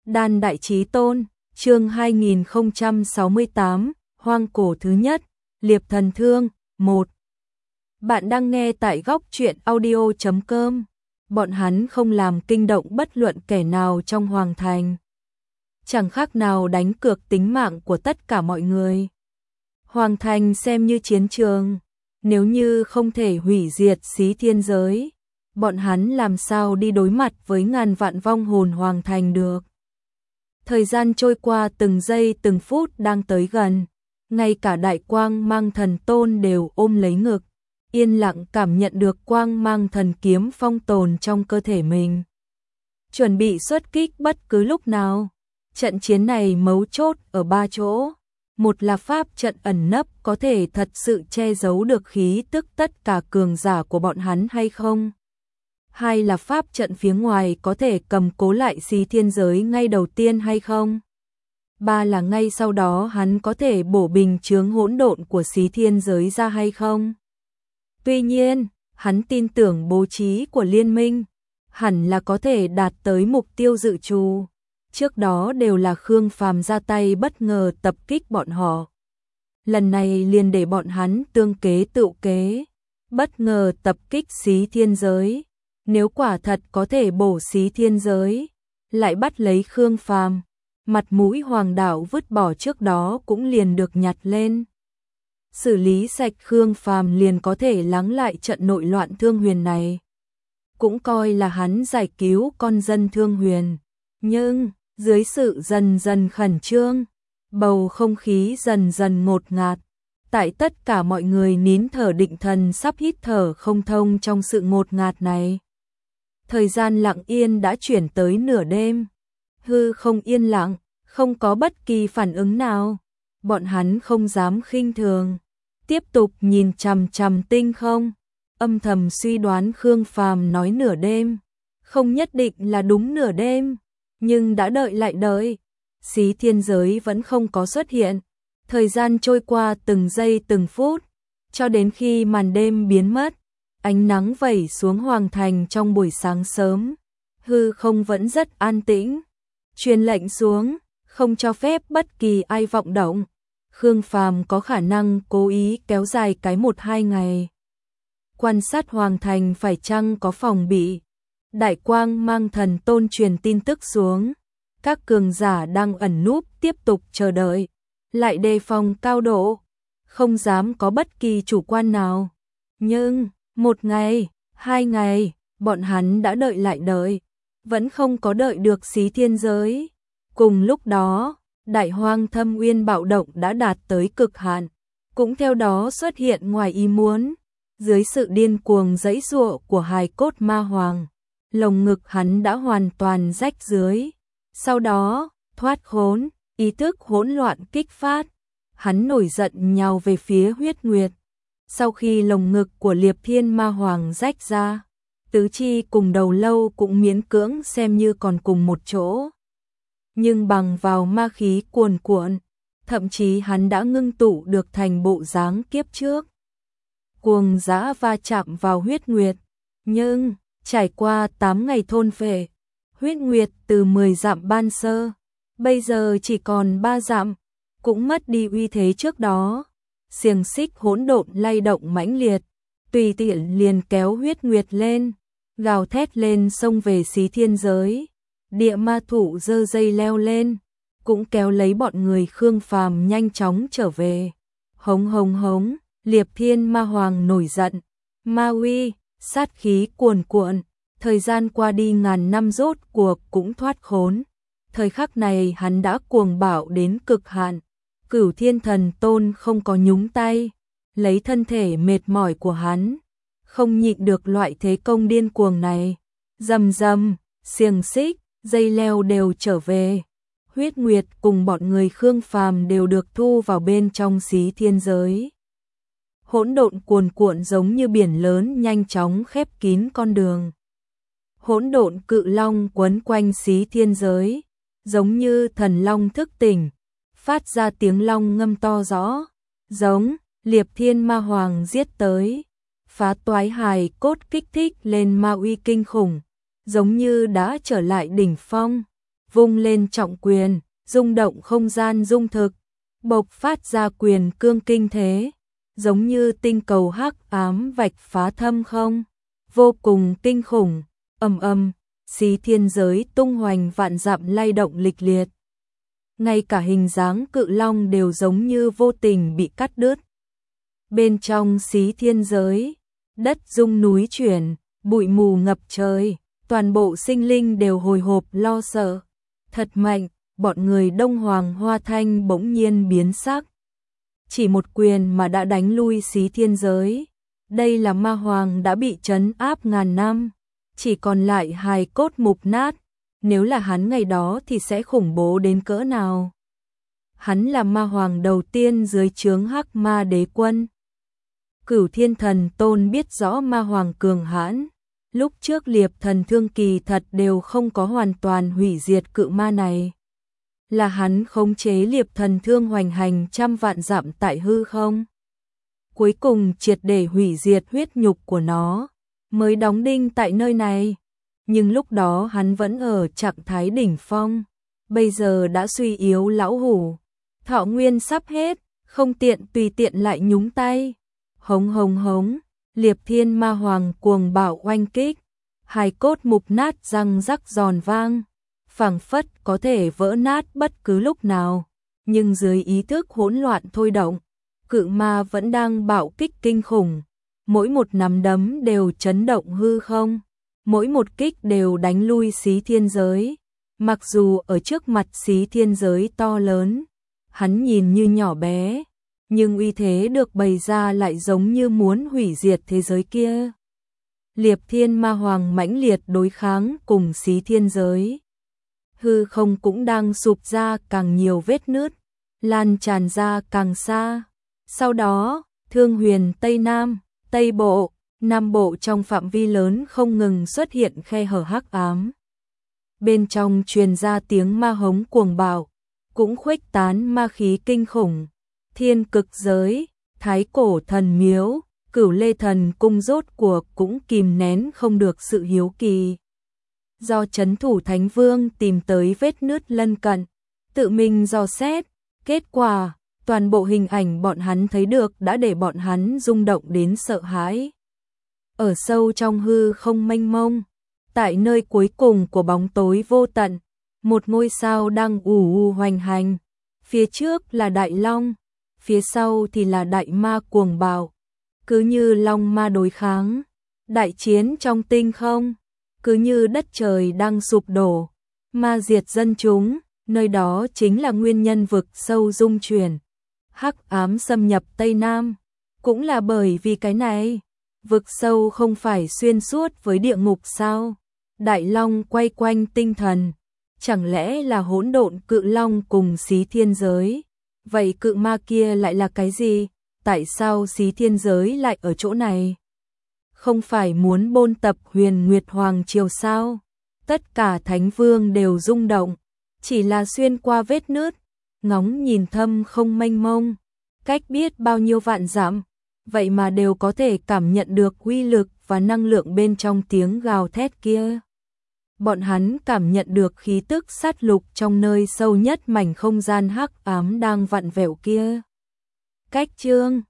Đan Đại Chí Tôn, chương 2068, Hoang cổ thứ nhất, Liệp Thần Thương, 1. Bạn đang nghe tại góc truyện audio.com. Bọn hắn không làm kinh động bất luận kẻ nào trong hoàng thành. Chẳng khác nào đánh cược tính mạng của tất cả mọi người. Hoàng thành xem như chiến trường, nếu như không thể hủy diệt xí thiên giới, bọn hắn làm sao đi đối mặt với ngàn vạn vong hồn hoàng thành được. Thời gian trôi qua từng giây từng phút đang tới gần, ngay cả Đại Quang Mang Thần Tôn đều ôm lấy ngực, yên lặng cảm nhận được quang mang thần kiếm phong tồn trong cơ thể mình. Chuẩn bị xuất kích bất cứ lúc nào. Trận chiến này mấu chốt ở 3 chỗ. Một là pháp trận ẩn nấp có thể thật sự che giấu được khí tức tất cả cường giả của bọn hắn hay không. Hai là pháp trận phía ngoài có thể cầm cố lại xí thiên giới ngay đầu tiên hay không. Ba là ngay sau đó hắn có thể bổ bình chướng hỗn độn của xí thiên giới ra hay không. Tuy nhiên, hắn tin tưởng bố trí của liên minh, hẳn là có thể đạt tới mục tiêu dự trù. Trước đó đều là Khương Phàm ra tay bất ngờ tập kích bọn họ. Lần này liền để bọn hắn tương kế tự kế, bất ngờ tập kích xí thiên giới. Nếu quả thật có thể bổ xí thiên giới, lại bắt lấy Khương Phàm, mặt mũi hoàng đảo vứt bỏ trước đó cũng liền được nhặt lên. Xử lý sạch Khương Phàm liền có thể lắng lại trận nội loạn Thương Huyền này. Cũng coi là hắn giải cứu con dân Thương Huyền. Nhưng, dưới sự dần dần khẩn trương, bầu không khí dần dần ngột ngạt. Tại tất cả mọi người nín thở định thần sắp hít thở không thông trong sự ngột ngạt này. Thời gian lặng yên đã chuyển tới nửa đêm. Hư không yên lặng, không có bất kỳ phản ứng nào. Bọn hắn không dám khinh thường, tiếp tục nhìn chằm chằm tinh không, âm thầm suy đoán Khương Phàm nói nửa đêm, không nhất định là đúng nửa đêm, nhưng đã đợi lại đợi, xí thiên giới vẫn không có xuất hiện. Thời gian trôi qua từng giây từng phút, cho đến khi màn đêm biến mất, ánh nắng vẩy xuống hoàng thành trong buổi sáng sớm, hư không vẫn rất an tĩnh. Truyền lệnh xuống, không cho phép bất kỳ ai vọng động. Khương Phàm có khả năng cố ý kéo dài cái 1-2 ngày. Quan sát hoàng thành phải chăng có phòng bị. Đại Quang Mang Thần Tôn truyền tin tức xuống. Các cường giả đang ẩn núp tiếp tục chờ đợi, lại đề phòng cao độ, không dám có bất kỳ chủ quan nào. Nhưng, 1 ngày, 2 ngày, bọn hắn đã đợi lại đợi, vẫn không có đợi được xí thiên giới. Cùng lúc đó, Đại Hoang Thâm Uyên bạo động đã đạt tới cực hạn, cũng theo đó xuất hiện ngoài ý muốn. Dưới sự điên cuồng giãy giụa của hài cốt ma hoàng, lồng ngực hắn đã hoàn toàn rách dưới. Sau đó, thoát khốn, ý thức hỗn loạn kích phát, hắn nổi giận nhào về phía Huyết Nguyệt. Sau khi lồng ngực của Liệp Thiên Ma Hoàng rách ra, tứ chi cùng đầu lâu cũng miễn cưỡng xem như còn cùng một chỗ. Nhưng bằng vào ma khí cuồn cuộn, thậm chí hắn đã ngưng tụ được thành bộ dáng kiếp trước. Cuồng dã va chạm vào Huyết Nguyệt, nhưng trải qua 8 ngày thôn phệ, Huyết Nguyệt từ 10 dặm ban sơ, bây giờ chỉ còn 3 dặm, cũng mất đi uy thế trước đó. Xiềng xích hỗn độn lay động mãnh liệt, tùy tiện liền kéo Huyết Nguyệt lên, gào thét lên xông về xí thiên giới. Địa ma thủ giơ dây leo lên, cũng kéo lấy bọn người Khương Phàm nhanh chóng trở về. Hống hống hống, Liệp Thiên Ma Hoàng nổi giận, ma uy, sát khí cuồn cuộn, thời gian qua đi ngàn năm rốt cuộc cũng thoát khốn. Thời khắc này hắn đã cuồng bạo đến cực hạn. Cửu Thiên Thần Tôn không có nhúng tay, lấy thân thể mệt mỏi của hắn, không nhịn được loại thế công điên cuồng này. Rầm rầm, xiềng xích, dây leo đều trở về. Huyết Nguyệt cùng bọn người Khương Phàm đều được thu vào bên trong xí thiên giới. Hỗn độn cuồn cuộn giống như biển lớn nhanh chóng khép kín con đường. Hỗn độn cự long quấn quanh xí thiên giới, giống như thần long thức tỉnh, phát ra tiếng long ngâm to rõ, giống Liệp Thiên Ma Hoàng giết tới, phá toái hài cốt kích thích lên ma uy kinh khủng, giống như đã trở lại đỉnh phong. vung lên trọng quyền, rung động không gian dung thực, bộc phát ra quyền cương kinh thế, giống như tinh cầu hắc ám vạch phá thâm không, vô cùng kinh khủng, ầm ầm, xí thiên giới tung hoành vạn dặm lay động lịch liệt. Ngay cả hình dáng cự long đều giống như vô tình bị cắt đứt. Bên trong xí thiên giới, đất rung núi chuyển, bụi mù ngập trời, toàn bộ sinh linh đều hồi hộp lo sợ. Thật mạnh, bọn người Đông Hoàng Hoa Thanh bỗng nhiên biến sắc. Chỉ một quyền mà đã đánh lui xí thiên giới. Đây là ma hoàng đã bị trấn áp ngàn năm, chỉ còn lại hài cốt mục nát. Nếu là hắn ngày đó thì sẽ khủng bố đến cỡ nào. Hắn là ma hoàng đầu tiên dưới trướng Hắc Ma Đế Quân. Cửu Thiên Thần Tôn biết rõ ma hoàng cường hãn. Lúc trước Liệp Thần Thương kỳ thật đều không có hoàn toàn hủy diệt cự ma này. Là hắn khống chế Liệp Thần Thương hoành hành trăm vạn dặm tại hư không. Cuối cùng triệt để hủy diệt huyết nhục của nó, mới đóng đinh tại nơi này. Nhưng lúc đó hắn vẫn ở trạng thái đỉnh phong, bây giờ đã suy yếu lão hủ, thọ nguyên sắp hết, không tiện tùy tiện lại nhúng tay. Hống hống hống, Liệp Thiên Ma Hoàng cuồng bạo oanh kích, hài cốt mục nát răng rắc giòn vang, phảng phất có thể vỡ nát bất cứ lúc nào, nhưng dưới ý thức hỗn loạn thôi động, cự ma vẫn đang bạo kích kinh khủng, mỗi một nắm đấm đều chấn động hư không, mỗi một kích đều đánh lui xí thiên giới. Mặc dù ở trước mặt xí thiên giới to lớn, hắn nhìn như nhỏ bé, nhưng uy thế được bày ra lại giống như muốn hủy diệt thế giới kia. Liệp Thiên Ma Hoàng mãnh liệt đối kháng cùng xí thiên giới. Hư không cũng đang sụp ra càng nhiều vết nứt, lan tràn ra càng xa. Sau đó, Thương Huyền Tây Nam, Tây Bộ, Nam Bộ trong phạm vi lớn không ngừng xuất hiện khe hở hắc ám. Bên trong truyền ra tiếng ma hống cuồng bạo, cũng khuếch tán ma khí kinh khủng. Thiên Cực Giới, Thái Cổ Thần Miếu, Cửu Lê Thần Cung rốt cuộc cũng kìm nén không được sự hiếu kỳ. Do trấn thủ Thánh Vương tìm tới vết nứt lân cận, tự mình dò xét, kết quả, toàn bộ hình ảnh bọn hắn thấy được đã để bọn hắn rung động đến sợ hãi. Ở sâu trong hư không mênh mông, tại nơi cuối cùng của bóng tối vô tận, một ngôi sao đang ù ù hoành hành, phía trước là Đại Long, phía sau thì là Đại Ma cuồng bạo, cứ như long ma đối kháng, đại chiến trong tinh không, cứ như đất trời đang sụp đổ, ma diệt dân chúng, nơi đó chính là nguyên nhân vực sâu dung chuyển, hắc ám xâm nhập Tây Nam, cũng là bởi vì cái này, vực sâu không phải xuyên suốt với địa ngục sao? Đại Long quay quanh tinh thần, chẳng lẽ là hỗn độn cự long cùng xí thiên giới? Vậy cự ma kia lại là cái gì? Tại sao xí thiên giới lại ở chỗ này? Không phải muốn bôn tập Huyền Nguyệt Hoàng Triều sao? Tất cả thánh vương đều rung động, chỉ là xuyên qua vết nứt, ngóng nhìn thâm không mênh mông, cách biết bao nhiêu vạn dặm, vậy mà đều có thể cảm nhận được uy lực và năng lượng bên trong tiếng gào thét kia. Bọn hắn cảm nhận được khí tức sát lục trong nơi sâu nhất mảnh không gian hắc ám đang vặn vẹo kia. Cách chương